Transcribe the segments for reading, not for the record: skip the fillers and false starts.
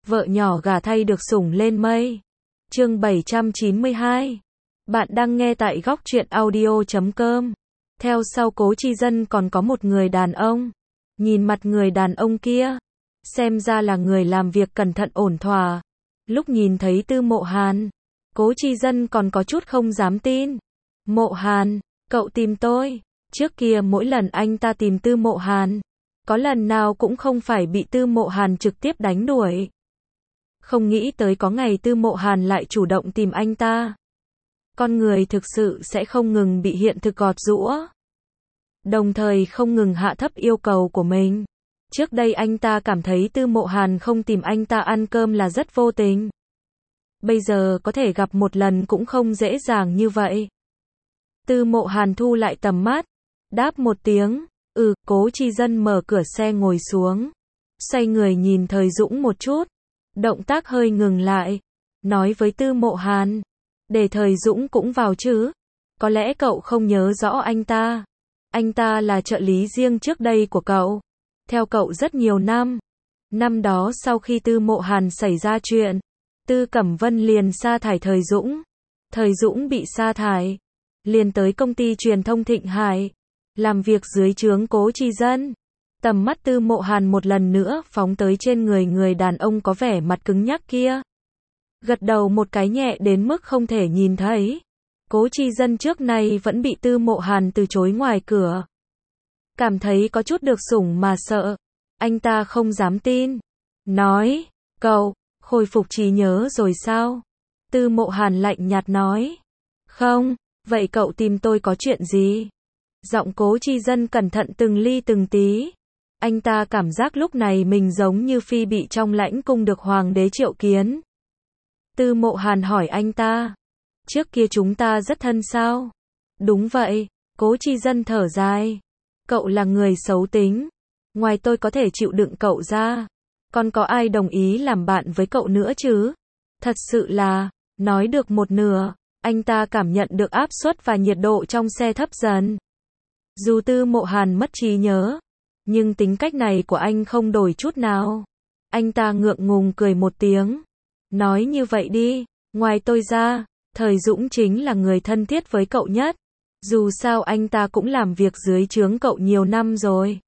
Vợ nhỏ gả thay được sủng lên mây. Chương 792. Bạn đang nghe tại góc truyện audio.com. Theo sau Cố Chi Dân còn có một người đàn ông. Nhìn mặt người đàn ông kia, xem ra là người làm việc cẩn thận ổn thỏa. Lúc nhìn thấy Tư Mộ Hàn, Cố Chi Dân còn có chút không dám tin. Mộ Hàn, cậu tìm tôi. Trước kia mỗi lần anh ta tìm Tư Mộ Hàn, có lần nào cũng không phải bị Tư Mộ Hàn trực tiếp đánh đuổi. Không nghĩ tới có ngày Tư Mộ Hàn lại chủ động tìm anh ta. Con người thực sự sẽ không ngừng bị hiện thực gọt giũa, đồng thời không ngừng hạ thấp yêu cầu của mình. Trước đây anh ta cảm thấy Tư Mộ Hàn không tìm anh ta ăn cơm là rất vô tình. Bây giờ có thể gặp một lần cũng không dễ dàng như vậy. Tư Mộ Hàn thu lại tầm mắt, đáp một tiếng, Cố Chi Dân mở cửa xe ngồi xuống, xoay người nhìn Thời Dũng một chút, động tác hơi ngừng lại, nói với Tư Mộ Hàn, để Thời Dũng cũng vào chứ, có lẽ cậu không nhớ rõ anh ta là trợ lý riêng trước đây của cậu, theo cậu rất nhiều năm. Năm đó sau khi Tư Mộ Hàn xảy ra chuyện, Tư Cẩm Vân liền sa thải Thời Dũng bị sa thải, liền tới công ty truyền thông Thịnh Hải, làm việc dưới trướng Cố Chi Dân. Tầm mắt Tư Mộ Hàn một lần nữa phóng tới trên người đàn ông có vẻ mặt cứng nhắc kia. Gật đầu một cái nhẹ đến mức không thể nhìn thấy. Cố Chi Dân trước nay vẫn bị Tư Mộ Hàn từ chối ngoài cửa. Cảm thấy có chút được sủng mà sợ. Anh ta không dám tin. Nói, cậu, khôi phục trí nhớ rồi sao? Tư Mộ Hàn lạnh nhạt nói. Không, vậy cậu tìm tôi có chuyện gì? Giọng Cố Chi Dân cẩn thận từng ly từng tí. Anh ta cảm giác lúc này mình giống như phi bị trong lãnh cung được hoàng đế triệu kiến. Tư Mộ Hàn hỏi anh ta. Trước kia chúng ta rất thân sao? Đúng vậy, Cố Chi Dân thở dài. Cậu là người xấu tính. Ngoài tôi có thể chịu đựng cậu ra, còn có ai đồng ý làm bạn với cậu nữa chứ? Thật sự là, nói được một nửa, anh ta cảm nhận được áp suất và nhiệt độ trong xe thấp dần. Dù Tư Mộ Hàn mất trí nhớ, nhưng tính cách này của anh không đổi chút nào. Anh ta ngượng ngùng cười một tiếng. Nói như vậy đi, ngoài tôi ra, Thời Dũng chính là người thân thiết với cậu nhất. Dù sao anh ta cũng làm việc dưới trướng cậu nhiều năm rồi.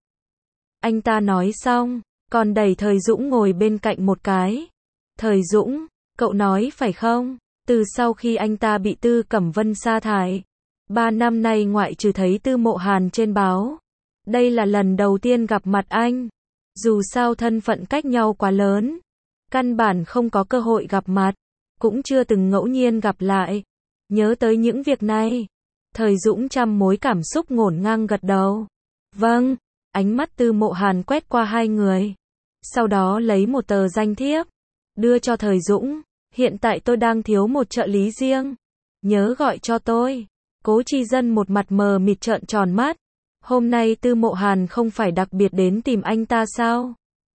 Anh ta nói xong, còn đẩy Thời Dũng ngồi bên cạnh một cái. Thời Dũng, cậu nói phải không? Từ sau khi anh ta bị Tư Cẩm Vân sa thải, 3 năm nay ngoại trừ thấy Tư Mộ Hàn trên báo, đây là lần đầu tiên gặp mặt anh. Dù sao thân phận cách nhau quá lớn, căn bản không có cơ hội gặp mặt, cũng chưa từng ngẫu nhiên gặp lại. Nhớ tới những việc này, Thời Dũng trăm mối cảm xúc ngổn ngang gật đầu. Vâng, ánh mắt Tư Mộ Hàn quét qua hai người. Sau đó lấy một tờ danh thiếp, đưa cho Thời Dũng. Hiện tại tôi đang thiếu một trợ lý riêng. Nhớ gọi cho tôi. Cố Chi Dân một mặt mờ mịt trợn tròn mắt. Hôm nay Tư Mộ Hàn không phải đặc biệt đến tìm anh ta sao?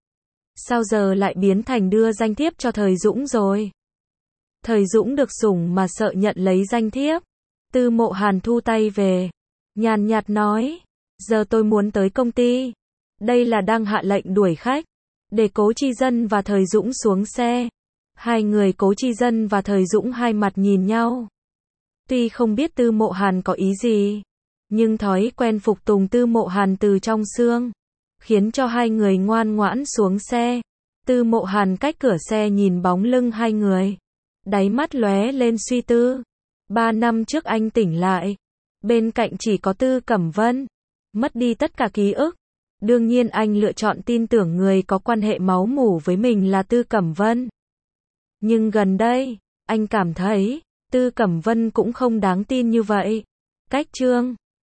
Sao giờ lại biến thành đưa danh thiếp cho Thời Dũng rồi? Thời Dũng được sủng mà sợ nhận lấy danh thiếp. Tư Mộ Hàn thu tay về, nhàn nhạt nói, giờ tôi muốn tới công ty. Đây là đang hạ lệnh đuổi khách. Để Cố Chi Dân và Thời Dũng xuống xe. Hai người Cố Chi Dân và Thời Dũng hai mặt nhìn nhau. Tuy không biết Tư Mộ Hàn có ý gì, nhưng thói quen phục tùng Tư Mộ Hàn từ trong xương, khiến cho hai người ngoan ngoãn xuống xe. Tư Mộ Hàn cách cửa xe nhìn bóng lưng hai người, đáy mắt lóe lên suy tư. 3 năm trước anh tỉnh lại, bên cạnh chỉ có Tư Cẩm Vân, mất đi tất cả ký ức. Đương nhiên anh lựa chọn tin tưởng người có quan hệ máu mủ với mình là Tư Cẩm Vân. Nhưng gần đây, anh cảm thấy, Tư Cẩm Vân cũng không đáng tin như vậy. Cách chương